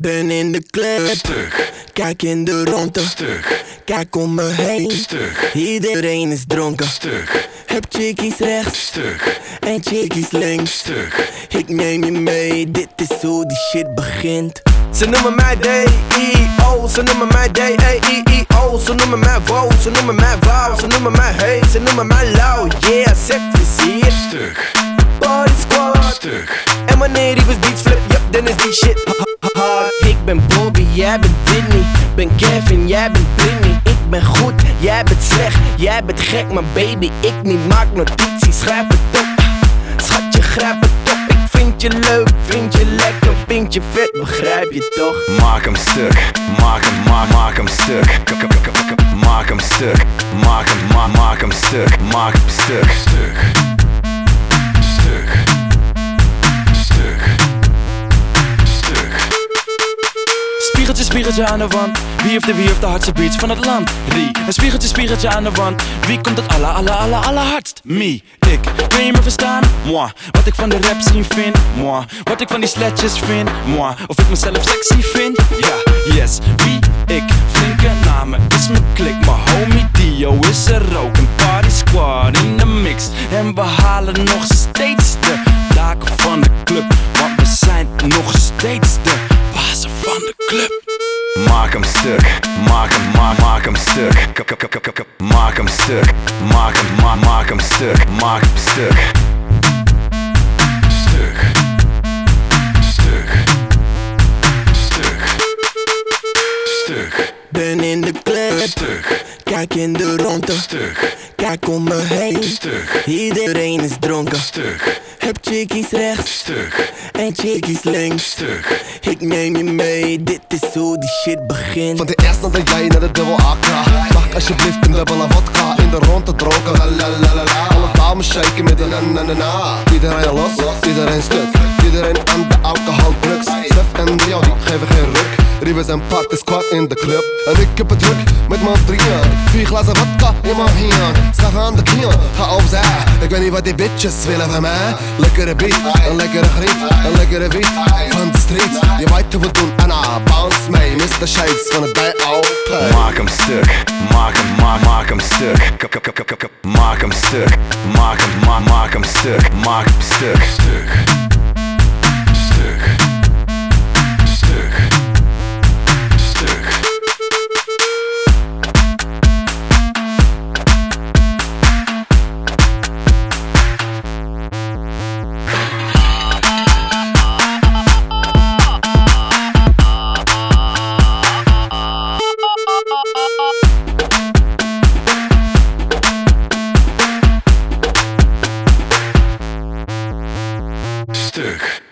Ben in de club, stuk. Kijk in de ronde, Stuk. Kijk om me heen, Stuk. Iedereen is dronken, Stuk. Heb chickies rechts Stuk. en chickies links, Stuk. Ik neem je mee, dit is hoe die shit begint. Ze noemen mij D-I-O, ze noemen mij D-E-I-I-O. Ze noemen mij wow, ze noemen mij wow. Ze noemen mij hey, ze noemen mij low. Yeah, zet plezier. Stuk. Body squad. Stuk. En wanneer die was beats flip, yup, dan is die shit hard. Ik ben Bobby, jij bent Whitney. Ben Kevin, jij bent Britney. Ik ben goed, jij bent slecht. Jij bent gek, maar baby, ik niet. Maak notities, schrijf het op. Schatje, grijp het op. Ik vind je leuk, vind je lekker, vind je vet, begrijp je toch? Maak hem stuk, maak hem stuk. Maak hem stuk, maak hem stuk. Maak hem stuk. Stuk. Stuk. Stuk. Stuk. Spiegeltje aan de wand. Wie heeft de hardste beats van het land? Rie. Een spiegeltje aan de wand. Wie komt het allerhardst? Me, ik. Kun je me verstaan? Moi. Wat ik van de rap scene vind? Moi. Wat ik van die sledges vind? Moi. Of ik mezelf sexy vind? Ja, yes. Wie, ik. Flinke namen is mijn klik. Maar homie Dio is er ook. Een party squad in de mix. En we halen nog steeds de daken van de club. Want we zijn nog steeds de bazen van de club. Maak hem stuk, maak hem stuk. Maak hem stuk, maak hem stuk. Maak hem stuk. Stuk. Stuk. Stuk. Stuk. Ben in de club, Stuk. Kijk in de ronde, Stuk. Kijk om me heen, Stuk. Iedereen is dronken, Stuk. Heb chickies rechts Stuk. en chickies links, Stuk. Ik neem je mee, dit is hoe die shit begint. Van de eerste naar de jij naar de dubbel AK. Mag alsjeblieft een dubbele vodka. In de ronde dronken, la la la la la. Alle dames shaken met de na na na na. Iedereen los, iedereen stuk. Iedereen aan de alcohol drugs. Stef en Rio die geven geen ruk. Riebes en party squad in de club. En ik heb het druk met mijn drieën. 4 glazen vodka in mijn hand. Schaf aan de knieën, ga opzij. Ik weet niet wat die bitches willen van mij. Lekkere beat, een lekkere griet. Een lekkere beat van de street. Je weet hoe we doen, Anna, bounce mee. Mr. Shades van het bij open. Maak hem stuk, maak hem stuk. Maak hem stuk, maak hem stuk. Maak hem stuk. Stuk. Stuk. Stuk. Stuk. Stuk.